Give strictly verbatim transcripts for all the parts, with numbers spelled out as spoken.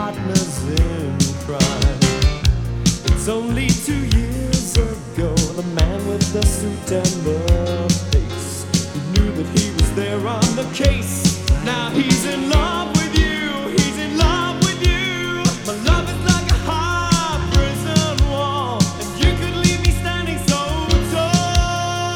partners in crime. It's only two years ago, the man with the suit and the face, who knew that he was there on the case. Now he's in love with you, he's in love with you. My love is like a hard prison wall, and you could leave me standing so tall.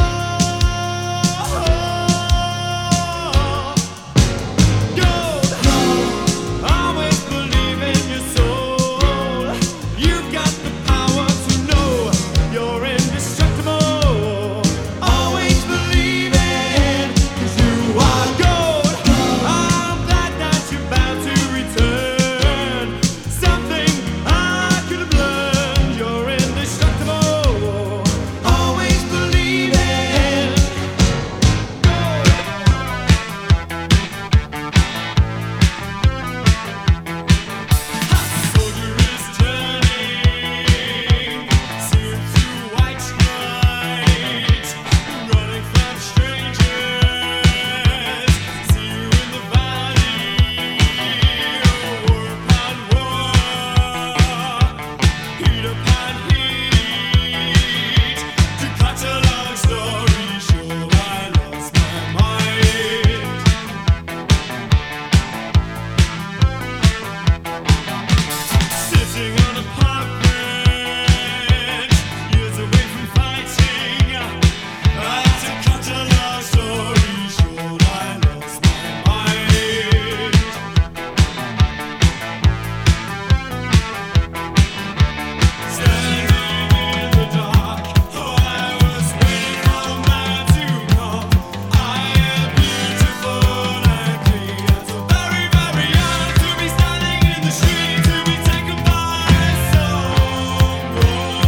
Gold, always believe in your soul. You've got the power to know you're indestructible. Always believe it, 'cause you are gold. I'm glad that you're bound to return. Something I could have learned, you're indestructible. Always believe it. Soldier is turning, seems to white night, running from strangers. See you in the valley, war upon war, heat upon heat. To cut a long story short, I lost my mind. Sitting on a park bench, years away from fighting. I to cut a long story short, I lost my mind. Standing in the dark, oh, I was waiting for a man to come. I am beautiful and clean, and so very, very young to be standing in the street, to be taken by someone.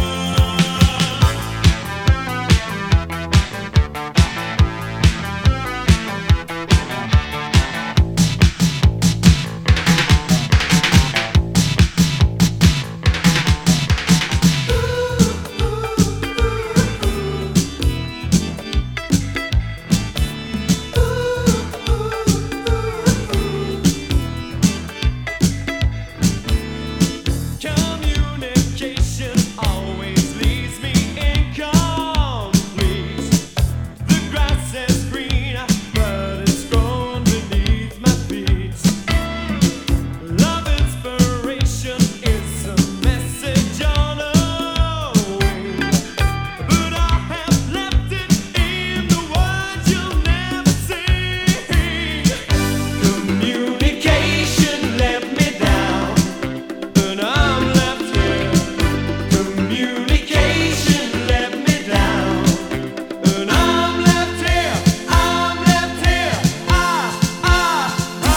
Communication always leaves me incomplete. The grass is green, but it's grown beneath my feet. Love inspiration is a message on a wing, but I have left it in the words you'll never sing. Communication let me down, but I'm left here. Communication let me down, but I'm left here. I'm left here. Ah, ah, ah.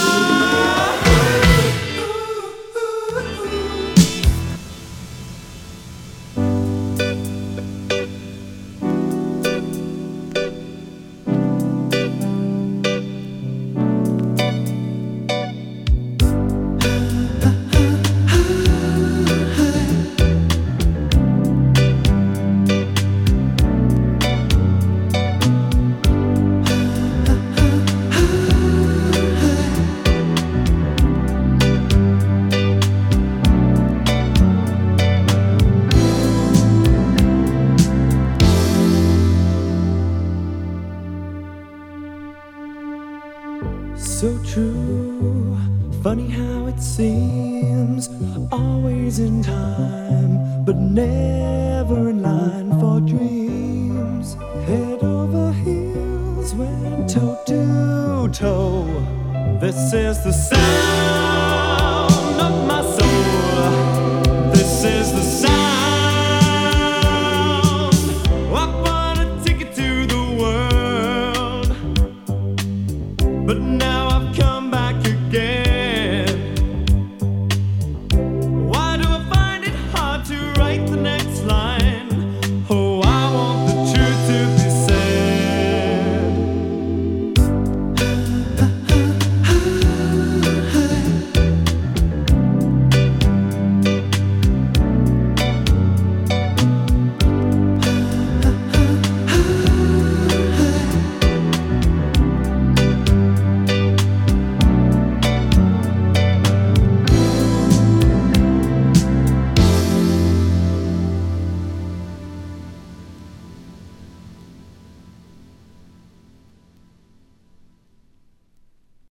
So true, funny how it seems, always in time, but never in line for dreams. Head over heels, went toe to toe. This is the sound